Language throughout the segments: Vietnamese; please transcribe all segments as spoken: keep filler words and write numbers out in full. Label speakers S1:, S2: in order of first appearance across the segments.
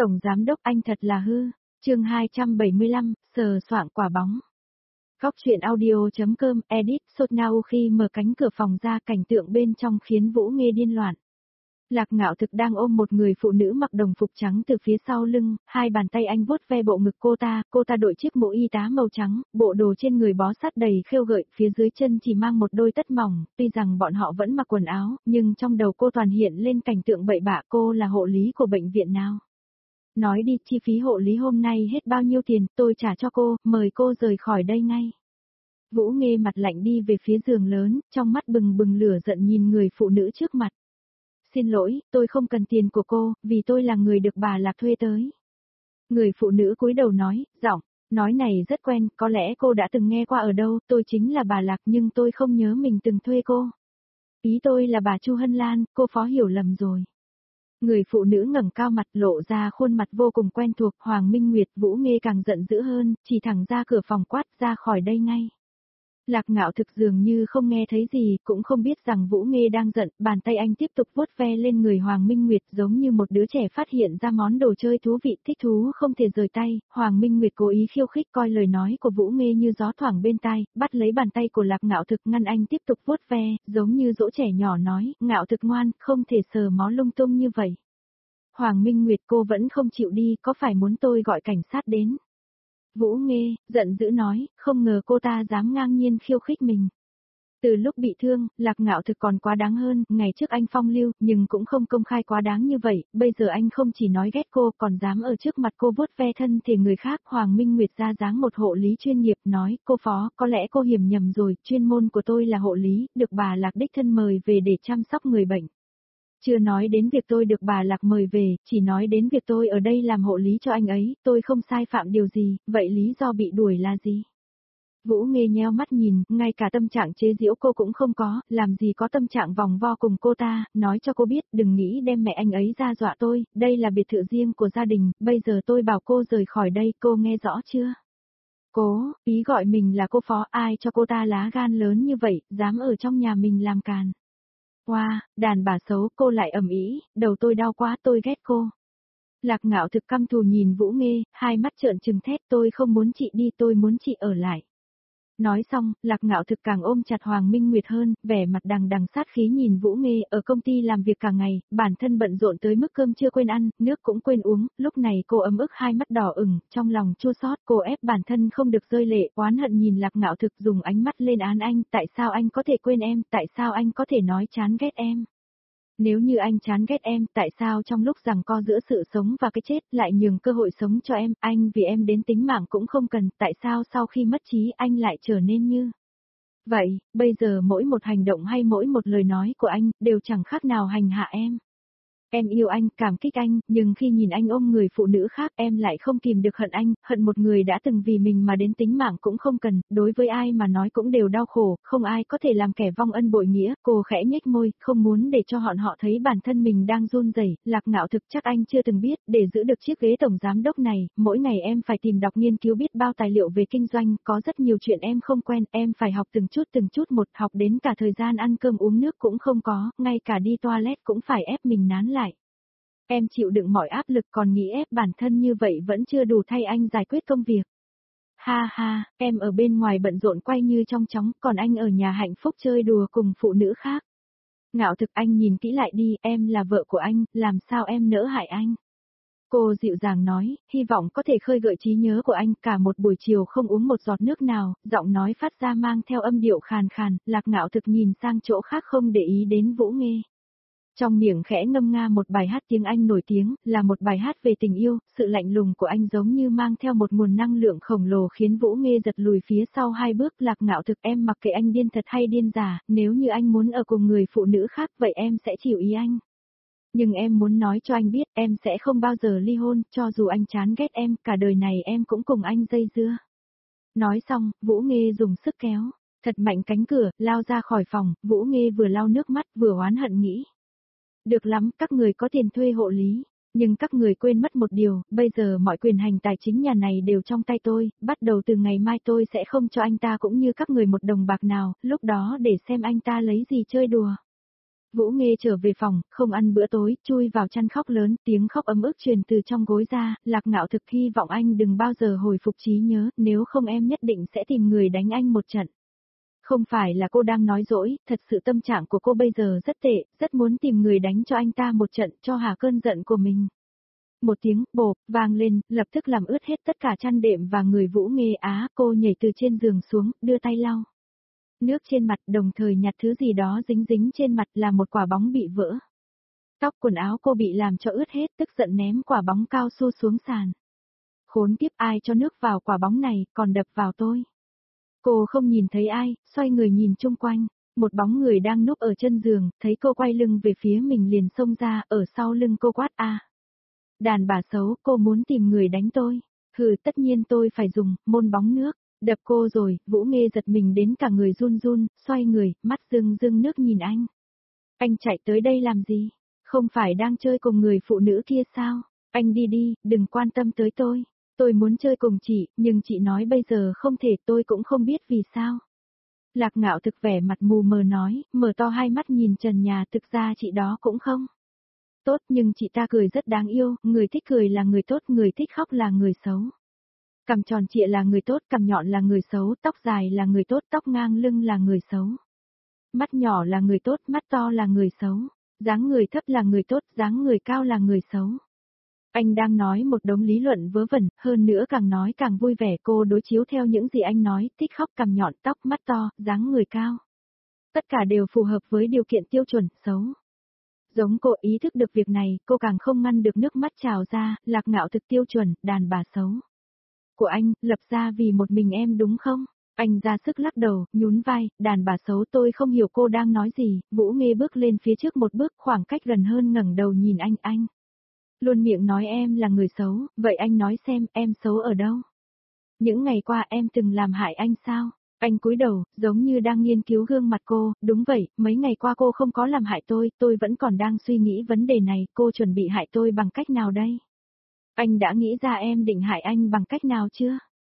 S1: Tổng giám đốc anh thật là hư. Chương hai trăm bảy mươi lăm, sờ soạng quả bóng. Góc truyện audio.com edit sốt nao khi mở cánh cửa phòng ra, cảnh tượng bên trong khiến Vũ Nghê điên loạn. Lạc Ngạo Thực đang ôm một người phụ nữ mặc đồng phục trắng từ phía sau lưng, hai bàn tay anh vuốt ve bộ ngực cô ta, cô ta đội chiếc mũ y tá màu trắng, bộ đồ trên người bó sát đầy khêu gợi, phía dưới chân chỉ mang một đôi tất mỏng, tuy rằng bọn họ vẫn mặc quần áo, nhưng trong đầu cô toàn hiện lên cảnh tượng bậy bạ. Cô là hộ lý của bệnh viện nào? Nói đi, chi phí hộ lý hôm nay hết bao nhiêu tiền, tôi trả cho cô, mời cô rời khỏi đây ngay. Vũ Nghê mặt lạnh đi về phía giường lớn, trong mắt bừng bừng lửa giận nhìn người phụ nữ trước mặt. Xin lỗi, tôi không cần tiền của cô, vì tôi là người được bà Lạc thuê tới. Người phụ nữ cúi đầu nói, giọng, nói này rất quen, có lẽ cô đã từng nghe qua ở đâu, tôi chính là bà Lạc nhưng tôi không nhớ mình từng thuê cô. Ý tôi là bà Chu Hân Lan, cô phó hiểu lầm rồi. Người phụ nữ ngẩng cao mặt lộ ra khuôn mặt vô cùng quen thuộc. Hoàng Minh Nguyệt. Vũ Nghê càng giận dữ hơn, chỉ thẳng ra cửa phòng quát ra khỏi đây ngay. Lạc Ngạo Thực dường như không nghe thấy gì, cũng không biết rằng Vũ Nghê đang giận, bàn tay anh tiếp tục vuốt ve lên người Hoàng Minh Nguyệt giống như một đứa trẻ phát hiện ra món đồ chơi thú vị, thích thú không thể rời tay. Hoàng Minh Nguyệt cố ý khiêu khích, coi lời nói của Vũ Nghê như gió thoảng bên tai, bắt lấy bàn tay của Lạc Ngạo Thực ngăn anh tiếp tục vuốt ve, giống như dỗ trẻ nhỏ nói, Ngạo Thực ngoan, không thể sờ mó lung tung như vậy. Hoàng Minh Nguyệt, cô vẫn không chịu đi, có phải muốn tôi gọi cảnh sát đến? Vũ Nghê, giận dữ nói, không ngờ cô ta dám ngang nhiên khiêu khích mình. Từ lúc bị thương, Lạc Ngạo Thực còn quá đáng hơn, ngày trước anh phong lưu, nhưng cũng không công khai quá đáng như vậy, bây giờ anh không chỉ nói ghét cô, còn dám ở trước mặt cô vuốt ve thân thể người khác. Hoàng Minh Nguyệt ra dáng một hộ lý chuyên nghiệp, nói, cô phó, có lẽ cô hiểu nhầm rồi, chuyên môn của tôi là hộ lý, được bà Lạc đích thân mời về để chăm sóc người bệnh. Chưa nói đến việc tôi được bà Lạc mời về, chỉ nói đến việc tôi ở đây làm hộ lý cho anh ấy, tôi không sai phạm điều gì, vậy lý do bị đuổi là gì? Vũ Nghê nheo mắt nhìn, ngay cả tâm trạng chế giễu cô cũng không có, làm gì có tâm trạng vòng vo cùng cô ta, nói cho cô biết, đừng nghĩ đem mẹ anh ấy ra dọa tôi, đây là biệt thự riêng của gia đình, bây giờ tôi bảo cô rời khỏi đây, cô nghe rõ chưa? Cố, ý gọi mình là cô phó, ai cho cô ta lá gan lớn như vậy, dám ở trong nhà mình làm càn. Wow, đàn bà xấu, cô lại ầm ĩ, đầu tôi đau quá, tôi ghét cô. Lạc Ngạo Thực căm thù nhìn Vũ Nghê, hai mắt trợn trừng thét, tôi không muốn chị đi, tôi muốn chị ở lại. Nói xong, Lạc Ngạo Thực càng ôm chặt Hoàng Minh Nguyệt hơn, vẻ mặt đằng đằng sát khí nhìn Vũ Nghê. Ở công ty làm việc cả ngày, bản thân bận rộn tới mức cơm chưa quên ăn, nước cũng quên uống, lúc này cô ấm ức hai mắt đỏ ửng, trong lòng chua xót, cô ép bản thân không được rơi lệ, oán hận nhìn Lạc Ngạo Thực dùng ánh mắt lên án anh, tại sao anh có thể quên em, tại sao anh có thể nói chán ghét em. Nếu như anh chán ghét em, tại sao trong lúc giằng co giữa sự sống và cái chết lại nhường cơ hội sống cho em, anh vì em đến tính mạng cũng không cần, tại sao sau khi mất trí anh lại trở nên như vậy, bây giờ mỗi một hành động hay mỗi một lời nói của anh, đều chẳng khác nào hành hạ em. Em yêu anh, cảm kích anh, nhưng khi nhìn anh ôm người phụ nữ khác em lại không kìm được hận anh, hận một người đã từng vì mình mà đến tính mạng cũng không cần, đối với ai mà nói cũng đều đau khổ, không ai có thể làm kẻ vong ân bội nghĩa. Cô khẽ nhếch môi, không muốn để cho họ họ thấy bản thân mình đang run rẩy. Lạc Ngạo Thực, chắc anh chưa từng biết, để giữ được chiếc ghế tổng giám đốc này, mỗi ngày em phải tìm đọc nghiên cứu biết bao tài liệu về kinh doanh, có rất nhiều chuyện em không quen, em phải học từng chút từng chút một, học đến cả thời gian ăn cơm uống nước cũng không có, ngay cả đi toilet cũng phải ép mình nán lại. Em chịu đựng mọi áp lực còn nghĩ ép bản thân như vậy vẫn chưa đủ thay anh giải quyết công việc. Ha ha, em ở bên ngoài bận rộn quay như trong chóng, còn anh ở nhà hạnh phúc chơi đùa cùng phụ nữ khác. Ngạo Thực, anh nhìn kỹ lại đi, em là vợ của anh, làm sao em nỡ hại anh? Cô dịu dàng nói, hy vọng có thể khơi gợi trí nhớ của anh. Cả một buổi chiều không uống một giọt nước nào, giọng nói phát ra mang theo âm điệu khàn khàn. Lạc Ngạo Thực nhìn sang chỗ khác không để ý đến Vũ Nghê. Trong miệng khẽ ngâm nga một bài hát tiếng Anh nổi tiếng, là một bài hát về tình yêu, sự lạnh lùng của anh giống như mang theo một nguồn năng lượng khổng lồ khiến Vũ Nghê giật lùi phía sau hai bước. Lạc Ngạo Thực, em mặc kệ anh điên thật hay điên giả, nếu như anh muốn ở cùng người phụ nữ khác vậy em sẽ chịu ý anh. Nhưng em muốn nói cho anh biết, em sẽ không bao giờ ly hôn, cho dù anh chán ghét em, cả đời này em cũng cùng anh dây dưa. Nói xong, Vũ Nghê dùng sức kéo thật mạnh cánh cửa, lao ra khỏi phòng. Vũ Nghê vừa lau nước mắt vừa oán hận nghĩ. Được lắm, các người có tiền thuê hộ lý, nhưng các người quên mất một điều, bây giờ mọi quyền hành tài chính nhà này đều trong tay tôi, bắt đầu từ ngày mai tôi sẽ không cho anh ta cũng như các người một đồng bạc nào, lúc đó để xem anh ta lấy gì chơi đùa. Vũ Nghê trở về phòng, không ăn bữa tối, chui vào chăn khóc lớn, tiếng khóc ấm ức truyền từ trong gối ra, Lạc Ngạo Thực hy vọng anh đừng bao giờ hồi phục trí nhớ, nếu không em nhất định sẽ tìm người đánh anh một trận. Không phải là cô đang nói dỗi, thật sự tâm trạng của cô bây giờ rất tệ, rất muốn tìm người đánh cho anh ta một trận, cho hả cơn giận của mình. Một tiếng bộp vang lên, lập tức làm ướt hết tất cả chăn đệm và người Vũ Nghê á, cô nhảy từ trên giường xuống, đưa tay lau nước trên mặt, đồng thời nhặt thứ gì đó dính dính trên mặt là một quả bóng bị vỡ. Tóc quần áo cô bị làm cho ướt hết, tức giận ném quả bóng cao su xuống sàn. Khốn kiếp, ai cho nước vào quả bóng này, còn đập vào tôi. Cô không nhìn thấy ai, xoay người nhìn chung quanh, một bóng người đang núp ở chân giường, thấy cô quay lưng về phía mình liền xông ra, ở sau lưng cô quát a. Đàn bà xấu, cô muốn tìm người đánh tôi. Hừ, tất nhiên tôi phải dùng môn bóng nước. Đập cô rồi, Vũ Nghê giật mình đến cả người run run, xoay người, mắt rưng rưng nước nhìn anh. Anh chạy tới đây làm gì? Không phải đang chơi cùng người phụ nữ kia sao? Anh đi đi, đừng quan tâm tới tôi. Tôi muốn chơi cùng chị, nhưng chị nói bây giờ không thể, tôi cũng không biết vì sao. Lạc Ngạo Thực vẻ mặt mù mờ nói, mở to hai mắt nhìn trần nhà, thực ra chị đó cũng không tốt, nhưng chị ta cười rất đáng yêu, người thích cười là người tốt, người thích khóc là người xấu. Cằm tròn trịa là người tốt, cằm nhọn là người xấu, tóc dài là người tốt, tóc ngang lưng là người xấu. Mắt nhỏ là người tốt, mắt to là người xấu. Dáng người thấp là người tốt, dáng người cao là người xấu. Anh đang nói một đống lý luận vớ vẩn, hơn nữa càng nói càng vui vẻ, cô đối chiếu theo những gì anh nói, thích khóc, cằm nhọn, tóc, mắt to, dáng người cao. Tất cả đều phù hợp với điều kiện tiêu chuẩn, xấu. Giống cô ý thức được việc này, cô càng không ngăn được nước mắt trào ra, Lạc Ngạo Thực tiêu chuẩn, đàn bà xấu. Của anh, lập ra vì một mình em đúng không? Anh ra sức lắc đầu, nhún vai, đàn bà xấu, tôi không hiểu cô đang nói gì. Vũ Nghê bước lên phía trước một bước, khoảng cách gần hơn, ngẩng đầu nhìn anh, anh. Luôn miệng nói em là người xấu, vậy anh nói xem, em xấu ở đâu? Những ngày qua em từng làm hại anh sao? Anh cúi đầu, giống như đang nghiên cứu gương mặt cô, đúng vậy, mấy ngày qua cô không có làm hại tôi, tôi vẫn còn đang suy nghĩ vấn đề này, cô chuẩn bị hại tôi bằng cách nào đây? Anh đã nghĩ ra em định hại anh bằng cách nào chưa?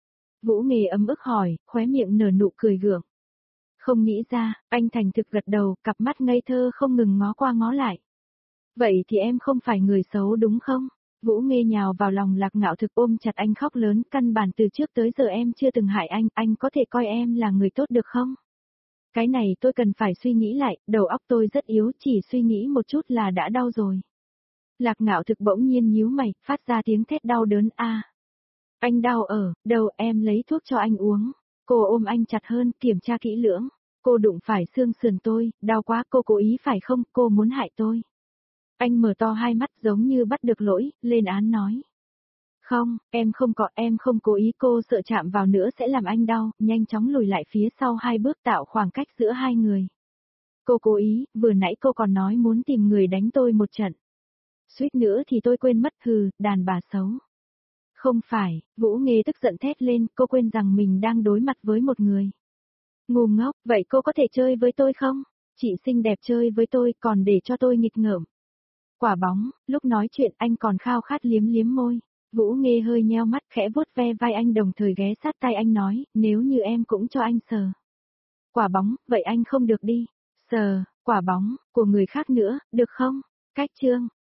S1: Vũ Nghê ấm ức hỏi, khóe miệng nở nụ cười gượng. Không nghĩ ra, anh thành thực gật đầu, cặp mắt ngây thơ không ngừng ngó qua ngó lại. Vậy thì em không phải người xấu đúng không? Vũ Nghê nhào vào lòng Lạc Ngạo Thực ôm chặt anh khóc lớn, căn bản từ trước tới giờ em chưa từng hại anh, anh có thể coi em là người tốt được không? Cái này tôi cần phải suy nghĩ lại, đầu óc tôi rất yếu, chỉ suy nghĩ một chút là đã đau rồi. Lạc Ngạo Thực bỗng nhiên nhíu mày, phát ra tiếng thét đau đớn a. Anh đau ở, đâu em lấy thuốc cho anh uống. Cô ôm anh chặt hơn, kiểm tra kỹ lưỡng. Cô đụng phải xương sườn tôi, đau quá, cô cố ý phải không, cô muốn hại tôi. Anh mở to hai mắt giống như bắt được lỗi, lên án nói. Không, em không có, em không cố ý, cô sợ chạm vào nữa sẽ làm anh đau, nhanh chóng lùi lại phía sau hai bước tạo khoảng cách giữa hai người. Cô cố ý, vừa nãy cô còn nói muốn tìm người đánh tôi một trận. Suýt nữa thì tôi quên mất, hừ, đàn bà xấu. Không phải, Vũ Nghê tức giận thét lên, cô quên rằng mình đang đối mặt với một người. Ngu ngốc, vậy cô có thể chơi với tôi không? Chị xinh đẹp chơi với tôi còn để cho tôi nghịch ngợm. Quả bóng, lúc nói chuyện anh còn khao khát liếm liếm môi. Vũ Nghê hơi nheo mắt khẽ vuốt ve vai anh đồng thời ghé sát tai anh nói, nếu như em cũng cho anh sờ. Quả bóng, vậy anh không được đi. Sờ, quả bóng, của người khác nữa, được không? Cách chương.